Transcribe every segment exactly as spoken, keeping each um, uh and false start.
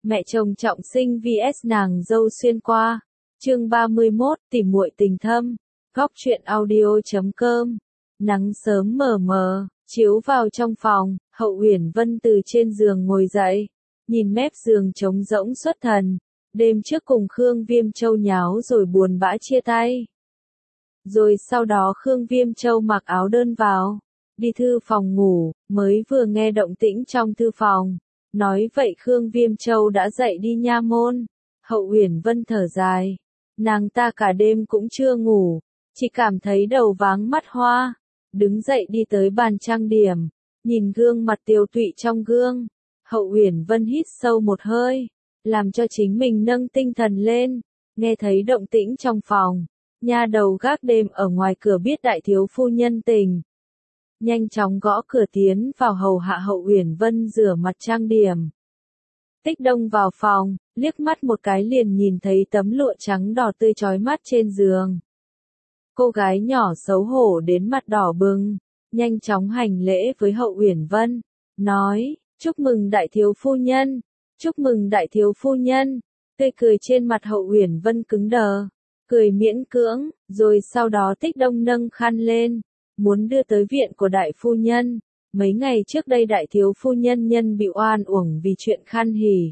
Mẹ chồng trọng sinh vs nàng dâu xuyên qua. Chương ba mươi mốt, tỉ muội tình thâm. Góc truyện audio chấm com. Nắng sớm mờ mờ, chiếu vào trong phòng, Hậu Uyển Vân từ trên giường ngồi dậy, nhìn mép giường trống rỗng xuất thần. Đêm trước cùng Khương Viêm Châu nháo rồi buồn bã chia tay. Rồi sau đó Khương Viêm Châu mặc áo đơn vào, đi thư phòng ngủ, mới vừa nghe động tĩnh trong thư phòng. Nói vậy Khương Viêm Châu đã dậy đi nha môn. Hậu Uyển Vân thở dài. Nàng ta cả đêm cũng chưa ngủ, chỉ cảm thấy đầu váng mắt hoa. Đứng dậy đi tới bàn trang điểm, nhìn gương mặt tiều tụy trong gương. Hậu Uyển Vân hít sâu một hơi, làm cho chính mình nâng tinh thần lên. Nghe thấy động tĩnh trong phòng, nha đầu gác đêm ở ngoài cửa biết đại thiếu phu nhân tỉnh. Nhanh chóng gõ cửa tiến vào hầu hạ Hậu Uyển Vân rửa mặt trang điểm. Tích Đông vào phòng, liếc mắt một cái liền nhìn thấy tấm lụa trắng đỏ tươi chói mắt trên giường. Cô gái nhỏ xấu hổ đến mặt đỏ bừng, nhanh chóng hành lễ với Hậu Uyển Vân, nói, chúc mừng đại thiếu phu nhân, chúc mừng đại thiếu phu nhân. Tươi cười trên mặt Hậu Uyển Vân cứng đờ, cười miễn cưỡng, rồi sau đó Tích Đông nâng khăn lên, muốn đưa tới viện của đại phu nhân. Mấy ngày trước đây đại thiếu phu nhân nhân bị oan uổng vì chuyện khăn hỉ.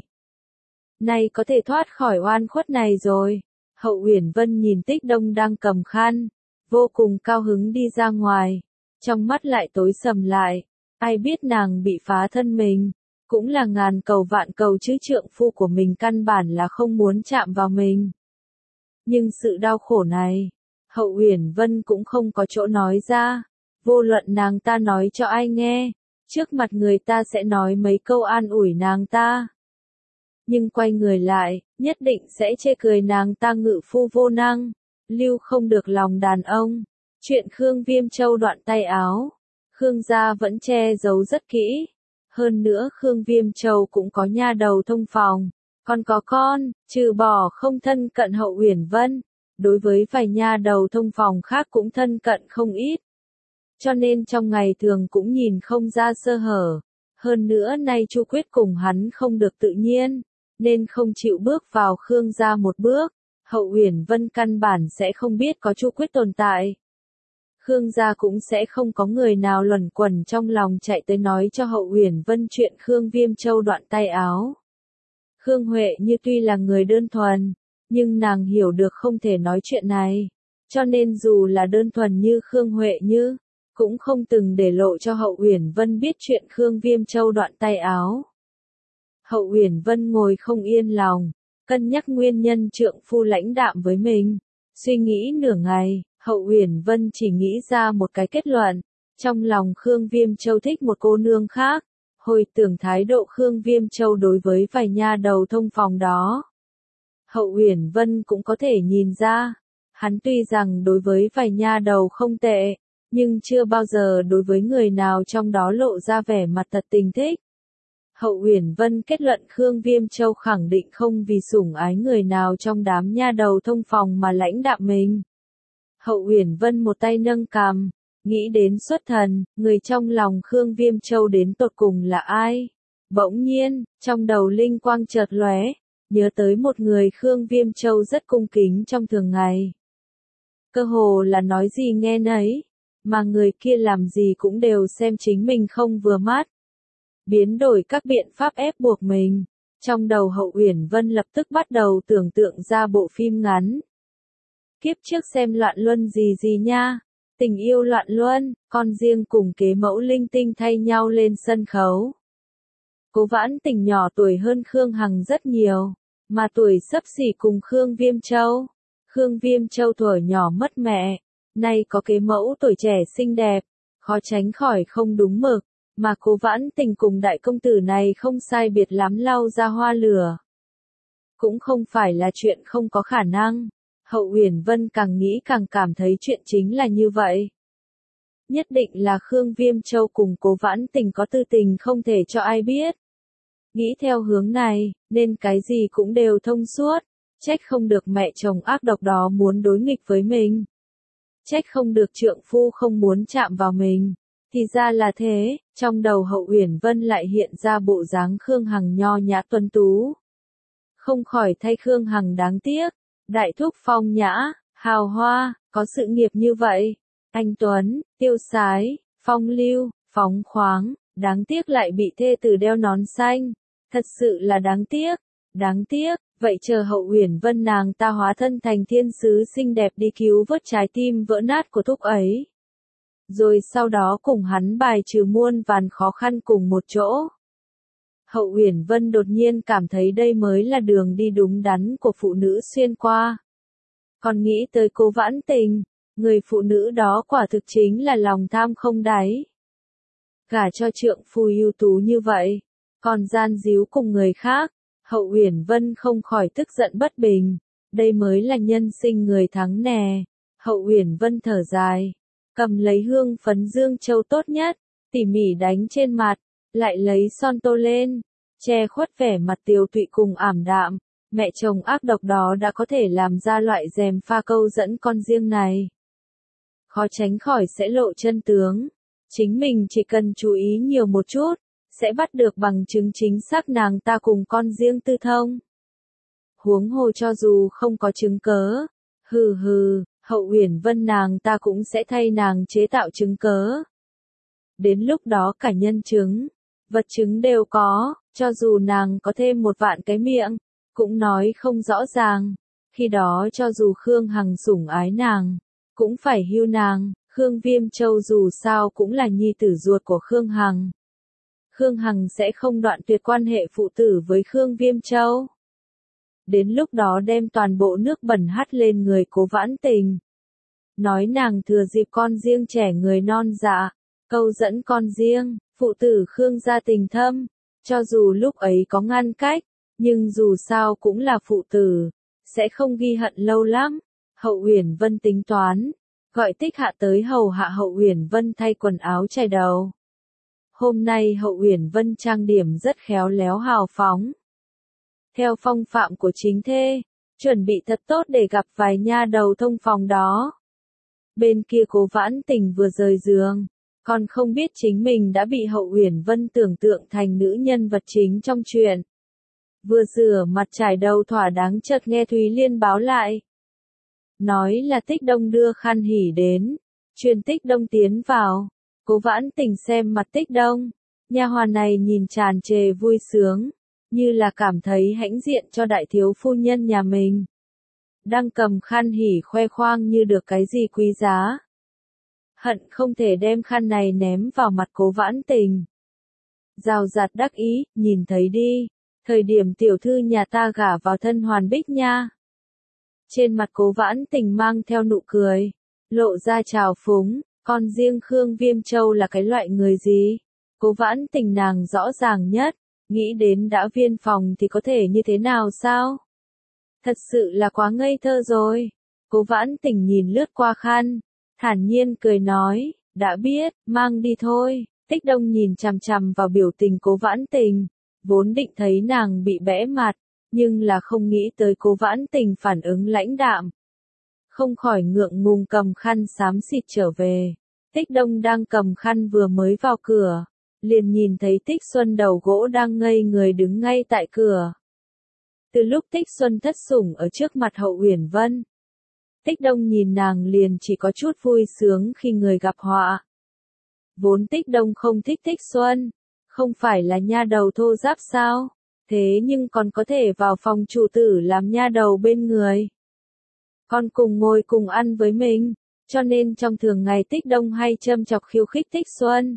Nay có thể thoát khỏi oan khuất này rồi. Hậu Uyển Vân nhìn Tích Đông đang cầm khăn, vô cùng cao hứng đi ra ngoài, trong mắt lại tối sầm lại. Ai biết nàng bị phá thân mình, cũng là ngàn cầu vạn cầu chứ trượng phu của mình căn bản là không muốn chạm vào mình. Nhưng sự đau khổ này, Hậu Uyển Vân cũng không có chỗ nói ra. Vô luận nàng ta nói cho ai nghe, trước mặt người ta sẽ nói mấy câu an ủi nàng ta. Nhưng quay người lại, nhất định sẽ chê cười nàng ta ngự phu vô năng, lưu không được lòng đàn ông. Chuyện Khương Viêm Châu đoạn tay áo, Khương gia vẫn che giấu rất kỹ. Hơn nữa Khương Viêm Châu cũng có nha đầu thông phòng, còn có con, trừ bỏ không thân cận Hậu Uyển Vân, đối với vài nha đầu thông phòng khác cũng thân cận không ít. Cho nên trong ngày thường cũng nhìn không ra sơ hở. Hơn nữa nay Chu Quyết cùng hắn không được tự nhiên, nên không chịu bước vào Khương gia một bước. Hậu Uyển Vân căn bản sẽ không biết có Chu Quyết tồn tại. Khương gia cũng sẽ không có người nào luẩn quẩn trong lòng chạy tới nói cho Hậu Uyển Vân chuyện Khương Viêm Châu đoạn tay áo. Khương Huệ Như tuy là người đơn thuần, nhưng nàng hiểu được không thể nói chuyện này. Cho nên dù là đơn thuần như Khương Huệ Như, cũng không từng để lộ cho Hậu Uyển Vân biết chuyện Khương Viêm Châu đoạn tay áo. Hậu Uyển Vân ngồi không yên lòng, cân nhắc nguyên nhân trượng phu lãnh đạm với mình. Suy nghĩ nửa ngày, Hậu Uyển Vân chỉ nghĩ ra một cái kết luận. Trong lòng Khương Viêm Châu thích một cô nương khác. Hồi tưởng thái độ Khương Viêm Châu đối với vài nha đầu thông phòng đó, Hậu Uyển Vân cũng có thể nhìn ra. Hắn tuy rằng đối với vài nha đầu không tệ, nhưng chưa bao giờ đối với người nào trong đó lộ ra vẻ mặt thật tình thích. Hậu Uyển Vân kết luận Khương Viêm Châu khẳng định không vì sủng ái người nào trong đám nha đầu thông phòng mà lãnh đạm mình. Hậu Uyển Vân một tay nâng cằm, nghĩ đến xuất thần, người trong lòng Khương Viêm Châu đến tột cùng là ai? Bỗng nhiên, trong đầu linh quang chợt lóe, nhớ tới một người Khương Viêm Châu rất cung kính trong thường ngày. Cơ hồ là nói gì nghe nấy, mà người kia làm gì cũng đều xem chính mình không vừa mắt. Biến đổi các biện pháp ép buộc mình. Trong đầu Hậu Uyển Vân lập tức bắt đầu tưởng tượng ra bộ phim ngắn. Kiếp trước xem Loạn Luân gì gì nha. Tình yêu loạn luân, con riêng cùng kế mẫu linh tinh thay nhau lên sân khấu. Cố Vãn Tình nhỏ tuổi hơn Khương Hằng rất nhiều, mà tuổi xấp xỉ cùng Khương Viêm Châu. Khương Viêm Châu tuổi nhỏ mất mẹ, nay có kế mẫu tuổi trẻ xinh đẹp, khó tránh khỏi không đúng mực, mà Cố Vãn Tình cùng đại công tử này không sai biệt lắm lau ra hoa lửa. Cũng không phải là chuyện không có khả năng. Hậu Uyển Vân càng nghĩ càng cảm thấy chuyện chính là như vậy. Nhất định là Khương Viêm Châu cùng Cố Vãn Tình có tư tình không thể cho ai biết. Nghĩ theo hướng này, nên cái gì cũng đều thông suốt. Trách không được mẹ chồng ác độc đó muốn đối nghịch với mình. Trách không được trượng phu không muốn chạm vào mình. Thì ra là thế, trong đầu Hậu Uyển Vân lại hiện ra bộ dáng Khương Hằng nho nhã tuấn tú. không khỏi thay Khương Hằng đáng tiếc. Đại thúc phong nhã, hào hoa, có sự nghiệp như vậy. Anh Tuấn, tiêu sái, phong lưu, phóng khoáng, đáng tiếc lại bị thê tử đeo nón xanh. Thật sự là đáng tiếc, đáng tiếc, vậy chờ Hậu Uyển Vân nàng ta hóa thân thành thiên sứ xinh đẹp đi cứu vớt trái tim vỡ nát của thúc ấy. Rồi sau đó cùng hắn bài trừ muôn vàn khó khăn cùng một chỗ. Hậu Uyển Vân đột nhiên cảm thấy đây mới là đường đi đúng đắn của phụ nữ xuyên qua. Còn nghĩ tới Cố Vãn Tình, người phụ nữ đó quả thực chính là lòng tham không đáy. Gả cho trượng phu ưu tú như vậy, còn gian díu cùng người khác, Hậu Uyển Vân không khỏi tức giận bất bình. Đây mới là nhân sinh người thắng nè. Hậu Uyển Vân thở dài, cầm lấy hương phấn Dương Châu tốt nhất, tỉ mỉ đánh trên mặt, lại lấy son tô lên, che khuất vẻ mặt tiều tụy cùng ảm đạm. Mẹ chồng ác độc đó đã có thể làm ra loại dèm pha câu dẫn con riêng này. Khó tránh khỏi sẽ lộ chân tướng. Chính mình chỉ cần chú ý nhiều một chút, sẽ bắt được bằng chứng chính xác nàng ta cùng con riêng tư thông. Huống hồ cho dù không có chứng cớ, hừ hừ, Hậu Uyển Vân nàng ta cũng sẽ thay nàng chế tạo chứng cớ. Đến lúc đó cả nhân chứng, vật chứng đều có, cho dù nàng có thêm một vạn cái miệng, cũng nói không rõ ràng. Khi đó cho dù Khương Hằng sủng ái nàng, cũng phải hưu nàng. Khương Viêm Châu dù sao cũng là nhi tử ruột của Khương Hằng. Khương Hằng sẽ không đoạn tuyệt quan hệ phụ tử với Khương Viêm Châu. Đến lúc đó đem toàn bộ nước bẩn hắt lên người Cố Vãn Tình. Nói nàng thừa dịp con riêng trẻ người non dạ, câu dẫn con riêng, phụ tử Khương gia tình thâm. Cho dù lúc ấy có ngăn cách, nhưng dù sao cũng là phụ tử, sẽ không ghi hận lâu lắm. Hậu Uyển Vân tính toán, gọi Tích Hạ tới hầu hạ Hậu Uyển Vân thay quần áo chải đầu. Hôm nay Hậu Uyển Vân trang điểm rất khéo léo hào phóng. Theo phong phạm của chính thê, chuẩn bị thật tốt để gặp vài nha đầu thông phòng đó. Bên kia Cố Vãn Tình vừa rời giường, còn không biết chính mình đã bị Hậu Uyển Vân tưởng tượng thành nữ nhân vật chính trong truyện. Vừa rửa mặt trải đầu thỏa đáng chợt nghe Thúy Liên báo lại. Nói là Tích Đông đưa khăn hỉ đến, truyền Tích Đông tiến vào. Cố Vãn Tình xem mặt Tích Đông, nha hoàn này nhìn tràn trề vui sướng, như là cảm thấy hãnh diện cho đại thiếu phu nhân nhà mình. Đang cầm khăn hỉ khoe khoang như được cái gì quý giá. Hận không thể đem khăn này ném vào mặt Cố Vãn Tình. Rào rạt đắc ý, nhìn thấy đi, thời điểm tiểu thư nhà ta gả vào thân Hoàn Bích nha. Trên mặt Cố Vãn Tình mang theo nụ cười, lộ ra trào phúng, con riêng Khương Viêm Châu là cái loại người gì? Cố Vãn Tình nàng rõ ràng nhất, nghĩ đến đã viên phòng thì có thể như thế nào sao? Thật sự là quá ngây thơ rồi. Cố Vãn Tình nhìn lướt qua khăn, thản nhiên cười nói, đã biết, mang đi thôi. Tích Đông nhìn chằm chằm vào biểu tình Cố Vãn Tình, vốn định thấy nàng bị bẽ mặt, nhưng là không nghĩ tới Cố Vãn Tình phản ứng lãnh đạm. Không khỏi ngượng ngùng cầm khăn xám xịt trở về. Tích Đông đang cầm khăn vừa mới vào cửa, liền nhìn thấy Tích Xuân đầu gỗ đang ngây người đứng ngay tại cửa. Từ lúc Tích Xuân thất sủng ở trước mặt Hậu Uyển Vân, Tích Đông nhìn nàng liền chỉ có chút vui sướng khi người gặp họa. Vốn Tích Đông không thích Tích Xuân, không phải là nha đầu thô ráp sao, thế nhưng còn có thể vào phòng chủ tử làm nha đầu bên người. Còn cùng ngồi cùng ăn với mình, cho nên trong thường ngày Tích Đông hay châm chọc khiêu khích Tích Xuân.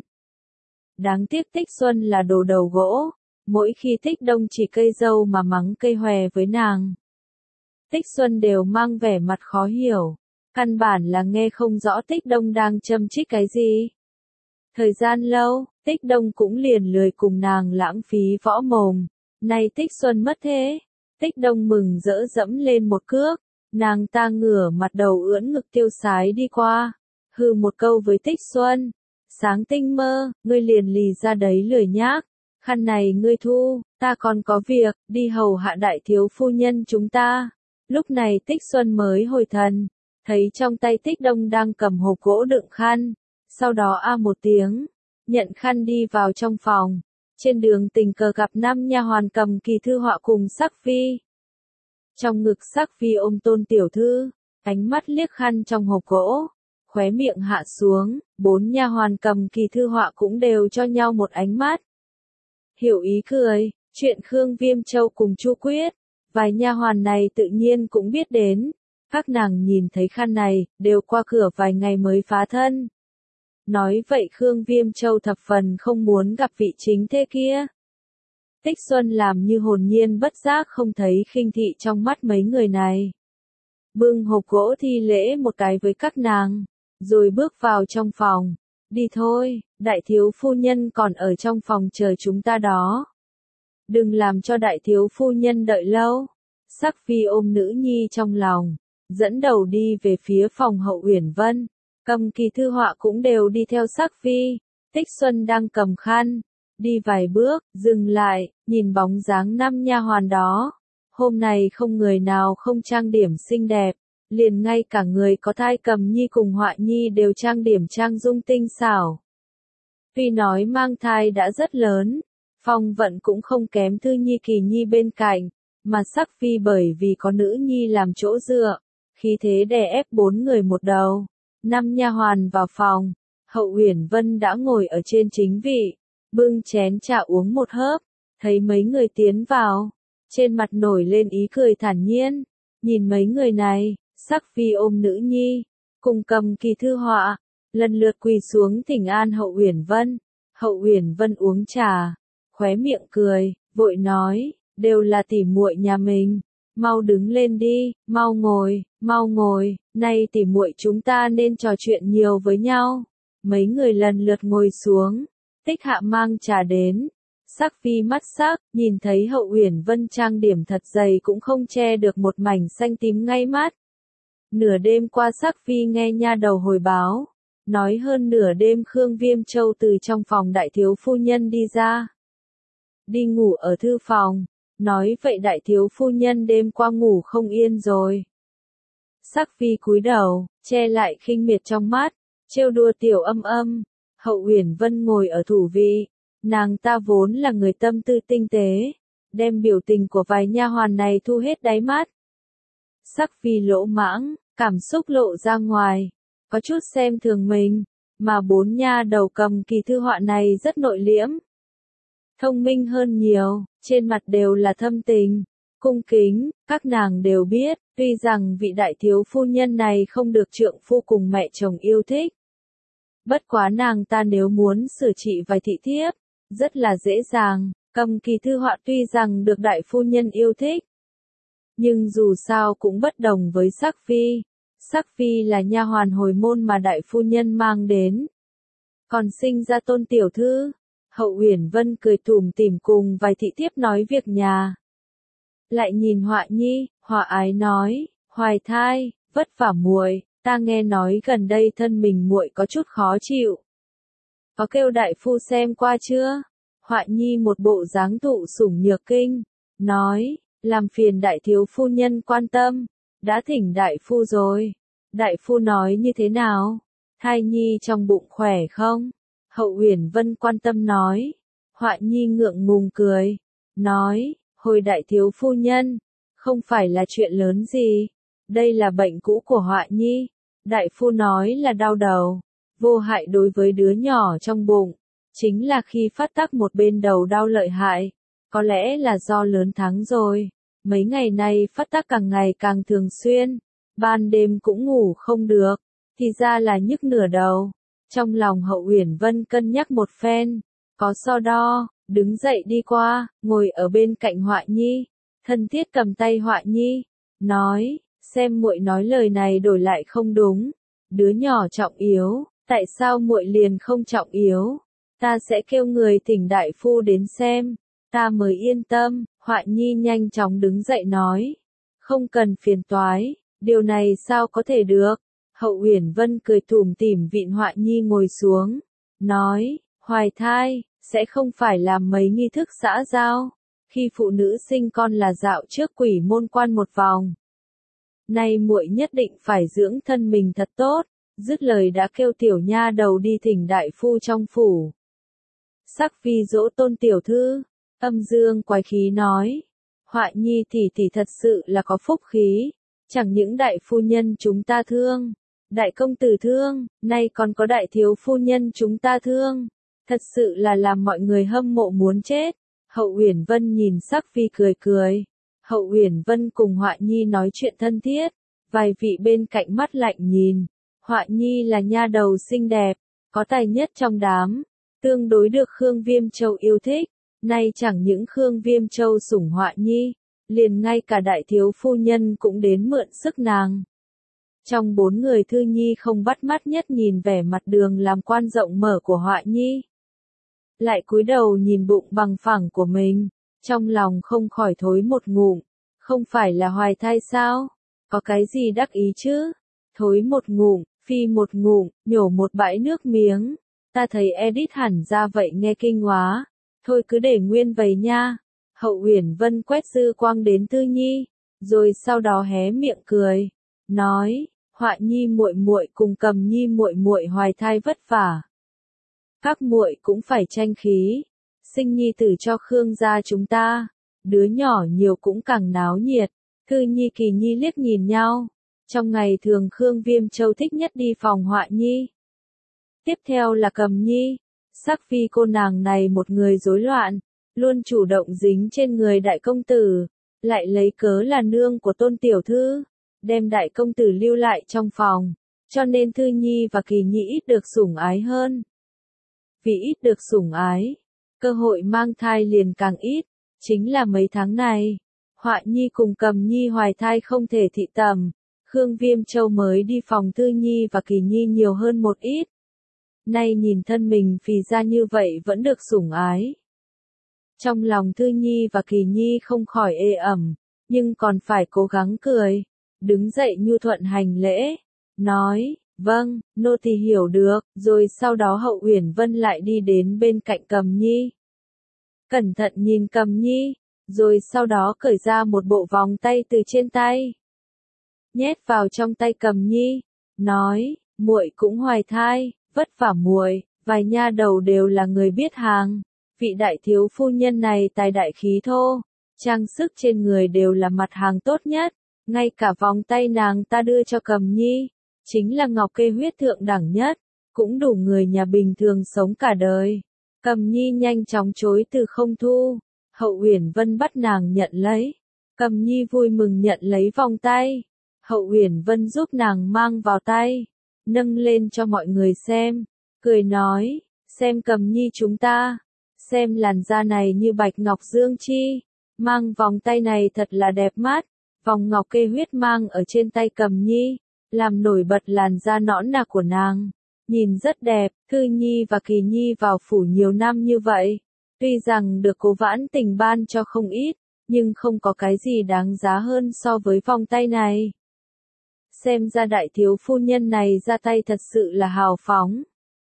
Đáng tiếc Tích Xuân là đồ đầu gỗ, mỗi khi Tích Đông chỉ cây dâu mà mắng cây hòe với nàng. Tích Xuân đều mang vẻ mặt khó hiểu, căn bản là nghe không rõ Tích Đông đang châm chích cái gì. Thời gian lâu, Tích Đông cũng liền lười cùng nàng lãng phí võ mồm, nay Tích Xuân mất thế. Tích Đông mừng rỡ dẫm lên một cước, nàng ta ngửa mặt đầu ưỡn ngực tiêu sái đi qua, hừ một câu với Tích Xuân, sáng tinh mơ, ngươi liền lì ra đấy lười nhác, khăn này ngươi thu, ta còn có việc, đi hầu hạ đại thiếu phu nhân chúng ta. Lúc này Tích Xuân mới hồi thần, thấy trong tay Tích Đông đang cầm hộp gỗ đựng khăn, sau đó a một tiếng, nhận khăn đi vào trong phòng. Trên đường tình cờ gặp năm nha hoàn cầm kỳ thư họa cùng sắc phi, Trong ngực Sắc Phi ôm Tôn tiểu thư, ánh mắt liếc khăn trong hộp gỗ, khóe miệng hạ xuống, bốn nha hoàn cầm kỳ thư họa cũng đều cho nhau một ánh mắt. Hiểu ý cười, chuyện Khương Viêm Châu cùng Chu Quyết, vài nha hoàn này tự nhiên cũng biết đến. Các nàng nhìn thấy khăn này, đều qua cửa vài ngày mới phá thân. Nói vậy Khương Viêm Châu thập phần không muốn gặp vị chính thê kia. Tích Xuân làm như hồn nhiên bất giác không thấy khinh thị trong mắt mấy người này. Bưng hộp gỗ thi lễ một cái với các nàng, rồi bước vào trong phòng. Đi thôi, đại thiếu phu nhân còn ở trong phòng chờ chúng ta đó. Đừng làm cho đại thiếu phu nhân đợi lâu. Sắc Phi ôm nữ nhi trong lòng, dẫn đầu đi về phía phòng Hậu Uyển Vân. Cầm kỳ thư họa cũng đều đi theo Sắc Phi. Tích Xuân đang cầm khăn, đi vài bước, dừng lại, nhìn bóng dáng năm nha hoàn đó. Hôm nay không người nào không trang điểm xinh đẹp, liền ngay cả người có thai Cầm Nhi cùng Họa Nhi đều trang điểm trang dung tinh xảo. Tuy nói mang thai đã rất lớn, phong vận cũng không kém Thư Nhi Kỳ Nhi bên cạnh, mà Sắc Phi bởi vì có nữ nhi làm chỗ dựa, khí thế đè ép bốn người một đầu. Năm nha hoàn vào phòng, Hậu Uyển Vân đã ngồi ở trên chính vị, bưng chén trà uống một hớp, thấy mấy người tiến vào, trên mặt nổi lên ý cười thản nhiên, nhìn mấy người này, Sắc Phi ôm nữ nhi, cùng cầm kỳ thư họa, lần lượt quỳ xuống thỉnh an Hậu Uyển Vân. Hậu Uyển Vân uống trà, khóe miệng cười, vội nói, đều là tỉ muội nhà mình, mau đứng lên đi, mau ngồi, mau ngồi, nay tỉ muội chúng ta nên trò chuyện nhiều với nhau. Mấy người lần lượt ngồi xuống, Tích Hạ mang trà đến. Sắc Phi mắt sắc, nhìn thấy Hậu Uyển Vân trang điểm thật dày cũng không che được một mảnh xanh tím ngay mắt. Nửa đêm qua Sắc Phi nghe nha đầu hồi báo, nói hơn nửa đêm Khương Viêm Châu từ trong phòng đại thiếu phu nhân đi ra. Đi ngủ ở thư phòng, nói vậy đại thiếu phu nhân đêm qua ngủ không yên rồi. Sắc Phi cúi đầu, che lại khinh miệt trong mắt, trêu đùa tiểu âm âm. Hậu Uyển Vân ngồi ở thủ vị, nàng ta vốn là người tâm tư tinh tế, đem biểu tình của vài nha hoàn này thu hết đáy mắt. Sắc Phi lỗ mãng, cảm xúc lộ ra ngoài, có chút xem thường mình, mà bốn nha đầu cầm kỳ thư họa này rất nội liễm. Thông minh hơn nhiều, trên mặt đều là thâm tình, cung kính, các nàng đều biết, tuy rằng vị đại thiếu phu nhân này không được trượng phu cùng mẹ chồng yêu thích. Bất quá nàng ta nếu muốn sửa trị vài thị thiếp, rất là dễ dàng, cầm kỳ thư họa tuy rằng được đại phu nhân yêu thích. Nhưng dù sao cũng bất đồng với Sắc Phi. Sắc Phi là nha hoàn hồi môn mà đại phu nhân mang đến. Còn sinh ra Tôn tiểu thư, Hậu Uyển Vân cười tủm tỉm cùng vài thị thiếp nói việc nhà. Lại nhìn Họa Nhi, Họa Ái nói, hoài thai, vất vả muội, ta nghe nói gần đây thân mình muội có chút khó chịu. Có kêu đại phu xem qua chưa? Họa Nhi một bộ dáng thụ sủng nhược kinh, nói, làm phiền đại thiếu phu nhân quan tâm, đã thỉnh đại phu rồi. Đại phu nói như thế nào? Thai nhi trong bụng khỏe không? Hậu Uyển Vân quan tâm nói. Họa Nhi ngượng ngùng cười, nói, hồi đại thiếu phu nhân, không phải là chuyện lớn gì, đây là bệnh cũ của Họa Nhi. Đại phu nói là đau đầu, vô hại đối với đứa nhỏ trong bụng, chính là khi phát tác một bên đầu đau lợi hại, có lẽ là do lớn tháng rồi, mấy ngày nay phát tác càng ngày càng thường xuyên, ban đêm cũng ngủ không được, thì ra là nhức nửa đầu. Trong lòng Hậu Uyển Vân cân nhắc một phen, có so đo, đứng dậy đi qua, ngồi ở bên cạnh Họa Nhi, thân thiết cầm tay Họa Nhi, nói, xem muội nói lời này đổi lại không đúng, đứa nhỏ trọng yếu, tại sao muội liền không trọng yếu? Ta sẽ kêu người thỉnh đại phu đến xem, ta mới yên tâm. Họa Nhi nhanh chóng đứng dậy nói, không cần phiền toái, điều này sao có thể được? Hậu Uyển Vân cười tủm tỉm vịn Họa Nhi ngồi xuống, nói, hoài thai, sẽ không phải làm mấy nghi thức xã giao, khi phụ nữ sinh con là dạo trước quỷ môn quan một vòng. Nay muội nhất định phải dưỡng thân mình thật tốt, dứt lời đã kêu tiểu nha đầu đi thỉnh đại phu trong phủ. Sắc Phi dỗ Tôn tiểu thư, âm dương quái khí nói, Họa nhi tỷ tỷ thật sự là có phúc khí, chẳng những đại phu nhân chúng ta thương, đại công tử thương, nay còn có đại thiếu phu nhân chúng ta thương, thật sự là làm mọi người hâm mộ muốn chết. Hậu Uyển Vân nhìn Sắc Phi cười cười. Hậu Uyển Vân cùng Họa nhi nói chuyện thân thiết, vài vị bên cạnh mắt lạnh nhìn. Họa nhi là nha đầu xinh đẹp, có tài nhất trong đám, tương đối được Khương Viêm Châu yêu thích. Nay chẳng những Khương Viêm Châu sủng Họa nhi, liền ngay cả đại thiếu phu nhân cũng đến mượn sức nàng. Trong bốn người Thư Nhi không bắt mắt nhất nhìn vẻ mặt đường làm quan rộng mở của Họa nhi. Lại cúi đầu nhìn bụng bằng phẳng của mình, trong lòng không khỏi thối một ngụm, không phải là hoài thai sao? Có cái gì đắc ý chứ? Thối một ngụm, phi một ngụm, nhổ một bãi nước miếng. Ta thấy Edith hẳn ra vậy nghe kinh hóa. Thôi cứ để nguyên vậy nha. Hậu Uyển Vân quét dư quang đến Thư Nhi, rồi sau đó hé miệng cười, nói: Họa nhi muội muội cùng Cầm nhi muội muội hoài thai vất vả. Các muội cũng phải tranh khí, sinh nhi tử cho Khương gia chúng ta, đứa nhỏ nhiều cũng càng náo nhiệt. Thư Nhi Kỳ Nhi liếc nhìn nhau. Trong ngày thường Khương Viêm Châu thích nhất đi phòng Họa nhi. Tiếp theo là Cầm nhi. Sắc Phi cô nàng này một người rối loạn, luôn chủ động dính trên người đại công tử, lại lấy cớ là nương của Tôn tiểu thư, đem đại công tử lưu lại trong phòng, cho nên Thư Nhi và Kỳ Nhi ít được sủng ái hơn. Vì ít được sủng ái, cơ hội mang thai liền càng ít, chính là mấy tháng này, Họa nhi cùng Cầm nhi hoài thai không thể thị tầm, Khương Viêm Châu mới đi phòng Thư Nhi và Kỳ Nhi nhiều hơn một ít. Nay nhìn thân mình phì ra như vậy vẫn được sủng ái. Trong lòng Thư Nhi và Kỳ Nhi không khỏi ê ẩm, nhưng còn phải cố gắng cười, đứng dậy nhu thuận hành lễ, nói: Vâng, nô tỳ hiểu được. Rồi sau đó Hậu Uyển Vân lại đi đến bên cạnh Cầm nhi. Cẩn thận nhìn Cầm nhi, rồi sau đó cởi ra một bộ vòng tay từ trên tay, nhét vào trong tay Cầm nhi, nói: Muội cũng hoài thai, vất vả muội, vài nha đầu đều là người biết hàng. Vị đại thiếu phu nhân này tài đại khí thô, trang sức trên người đều là mặt hàng tốt nhất, ngay cả vòng tay nàng ta đưa cho Cầm nhi, chính là ngọc kê huyết thượng đẳng nhất, cũng đủ người nhà bình thường sống cả đời. Cầm nhi nhanh chóng chối từ không thu. Hậu Uyển Vân bắt nàng nhận lấy. Cầm nhi vui mừng nhận lấy vòng tay. Hậu Uyển Vân giúp nàng mang vào tay, nâng lên cho mọi người xem, cười nói: Xem Cầm nhi chúng ta, xem làn da này như bạch ngọc dương chi, mang vòng tay này thật là đẹp mắt. Vòng ngọc kê huyết mang ở trên tay Cầm nhi, làm nổi bật làn da nõn nà của nàng, nhìn rất đẹp. Thư Nhi và Kỳ Nhi vào phủ nhiều năm như vậy, tuy rằng được Cố Vãn Tình ban cho không ít, nhưng không có cái gì đáng giá hơn so với vòng tay này. Xem ra đại thiếu phu nhân này ra tay thật sự là hào phóng.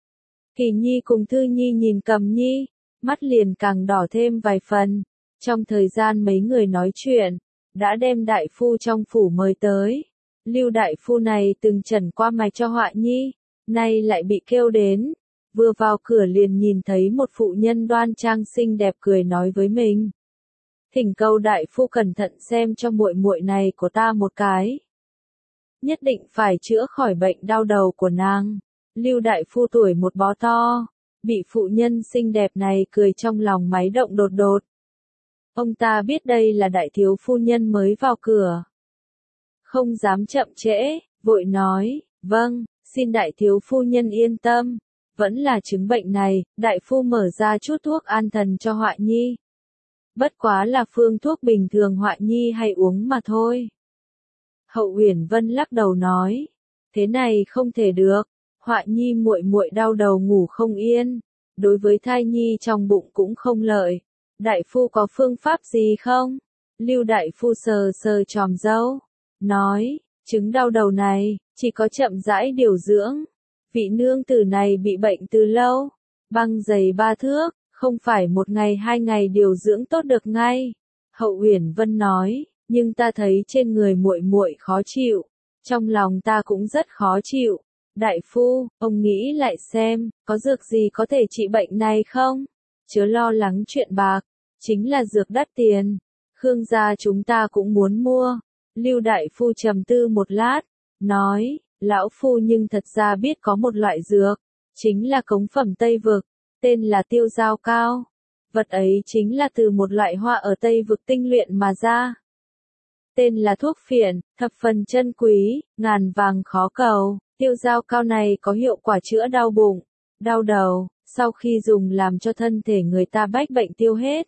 Kỳ Nhi cùng Thư Nhi nhìn Cầm nhi, mắt liền càng đỏ thêm vài phần. Trong thời gian mấy người nói chuyện, đã đem đại phu trong phủ mời tới. Lưu đại phu này từng trần qua mạch cho Họa nhi, nay lại bị kêu đến, vừa vào cửa liền nhìn thấy một phụ nhân đoan trang xinh đẹp cười nói với mình: Thỉnh cầu đại phu cẩn thận xem cho muội muội này của ta một cái, nhất định phải chữa khỏi bệnh đau đầu của nàng. Lưu đại phu tuổi một bó to, bị phụ nhân xinh đẹp này cười trong lòng máy động đột đột. Ông ta biết đây là đại thiếu phu nhân mới vào cửa, không dám chậm trễ, vội nói: Vâng, xin đại thiếu phu nhân yên tâm, vẫn là chứng bệnh này. Đại phu mở ra chút thuốc an thần cho Họa nhi, bất quá là phương thuốc bình thường Họa nhi hay uống mà thôi. Hậu Uyển Vân lắc đầu nói: Thế này không thể được, Họa nhi muội muội đau đầu ngủ không yên, đối với thai nhi trong bụng cũng không lợi. Đại phu có phương pháp gì không? Lưu đại phu sờ sờ chòm râu, nói: Chứng đau đầu này, chỉ có chậm rãi điều dưỡng. Vị nương tử này bị bệnh từ lâu, băng dày ba thước, không phải một ngày hai ngày điều dưỡng tốt được ngay. Hậu Uyển Vân nói: Nhưng ta thấy trên người muội muội khó chịu, trong lòng ta cũng rất khó chịu. Đại phu, ông nghĩ lại xem, có dược gì có thể trị bệnh này không? Chớ lo lắng chuyện bạc, chính là dược đắt tiền. Khương gia chúng ta cũng muốn mua. Lưu đại phu trầm tư một lát, nói, lão phu nhưng thật ra biết có một loại dược, chính là cống phẩm Tây Vực, tên là tiêu dao cao. Vật ấy chính là từ một loại hoa ở Tây Vực tinh luyện mà ra. Tên là thuốc phiện, thập phần chân quý, ngàn vàng khó cầu. Tiêu dao cao này có hiệu quả chữa đau bụng, đau đầu, sau khi dùng làm cho thân thể người ta bách bệnh tiêu hết.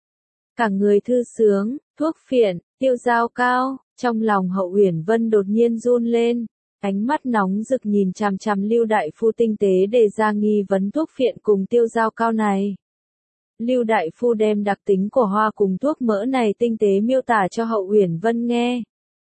Cả người thư sướng, thuốc phiện, tiêu dao cao, trong lòng Hậu Uyển Vân đột nhiên run lên, ánh mắt nóng rực nhìn chằm chằm Lưu đại phu tinh tế đề ra nghi vấn thuốc phiện cùng tiêu dao cao này. Lưu đại phu đem đặc tính của hoa cùng thuốc mỡ này tinh tế miêu tả cho Hậu Uyển Vân nghe.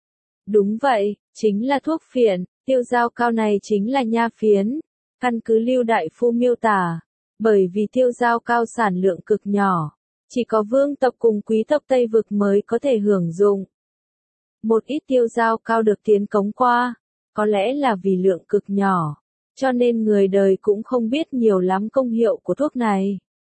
Đúng vậy, chính là thuốc phiện, tiêu dao cao này chính là nha phiến. Căn cứ Lưu đại phu miêu tả, bởi vì tiêu dao cao sản lượng cực nhỏ, chỉ có vương tộc cùng quý tộc Tây Vực mới có thể hưởng dụng. Một ít tiêu dao cao được tiến cống qua, có lẽ là vì lượng cực nhỏ, cho nên người đời cũng không biết nhiều lắm công hiệu của thuốc này.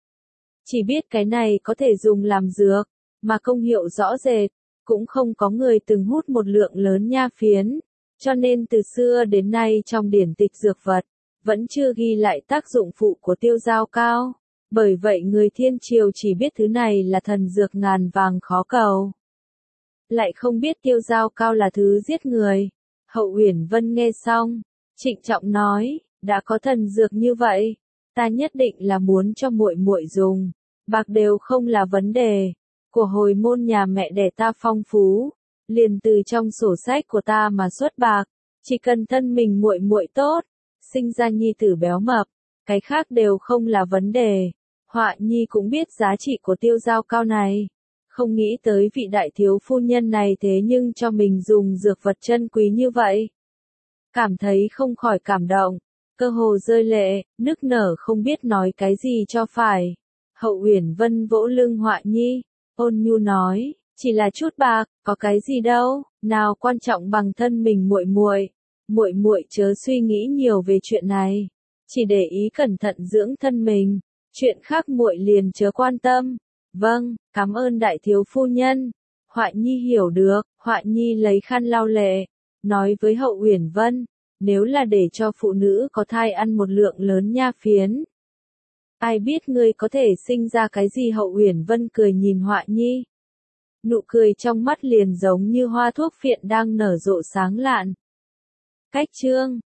Chỉ biết cái này có thể dùng làm dược, mà công hiệu rõ rệt, cũng không có người từng hút một lượng lớn nha phiến, cho nên từ xưa đến nay trong điển tịch dược vật, vẫn chưa ghi lại tác dụng phụ của tiêu dao cao, bởi vậy người thiên triều chỉ biết thứ này là thần dược ngàn vàng khó cầu. Lại không biết tiêu dao cao là thứ giết người. Hậu Uyển Vân nghe xong, trịnh trọng nói, đã có thần dược như vậy, ta nhất định là muốn cho muội muội dùng, bạc đều không là vấn đề, của hồi môn nhà mẹ đẻ ta phong phú, liền từ trong sổ sách của ta mà xuất bạc, chỉ cần thân mình muội muội tốt, sinh ra nhi tử béo mập, cái khác đều không là vấn đề. Họa nhi cũng biết giá trị của tiêu dao cao này, không nghĩ tới vị đại thiếu phu nhân này thế nhưng cho mình dùng dược vật chân quý như vậy. Cảm thấy không khỏi cảm động, cơ hồ rơi lệ, nức nở không biết nói cái gì cho phải. Hậu Uyển Vân vỗ lưng Họa nhi, ôn nhu nói, chỉ là chút bạc, có cái gì đâu, nào quan trọng bằng thân mình muội muội. Muội muội chớ suy nghĩ nhiều về chuyện này, chỉ để ý cẩn thận dưỡng thân mình, chuyện khác muội liền chớ quan tâm. Vâng, cảm ơn đại thiếu phu nhân. Họa nhi hiểu được, Họa nhi lấy khăn lau lệ, nói với Hậu Uyển Vân, nếu là để cho phụ nữ có thai ăn một lượng lớn nha phiến, ai biết ngươi có thể sinh ra cái gì. Hậu Uyển Vân cười nhìn Họa nhi, nụ cười trong mắt liền giống như hoa thuốc phiện đang nở rộ sáng lạn. Cách chương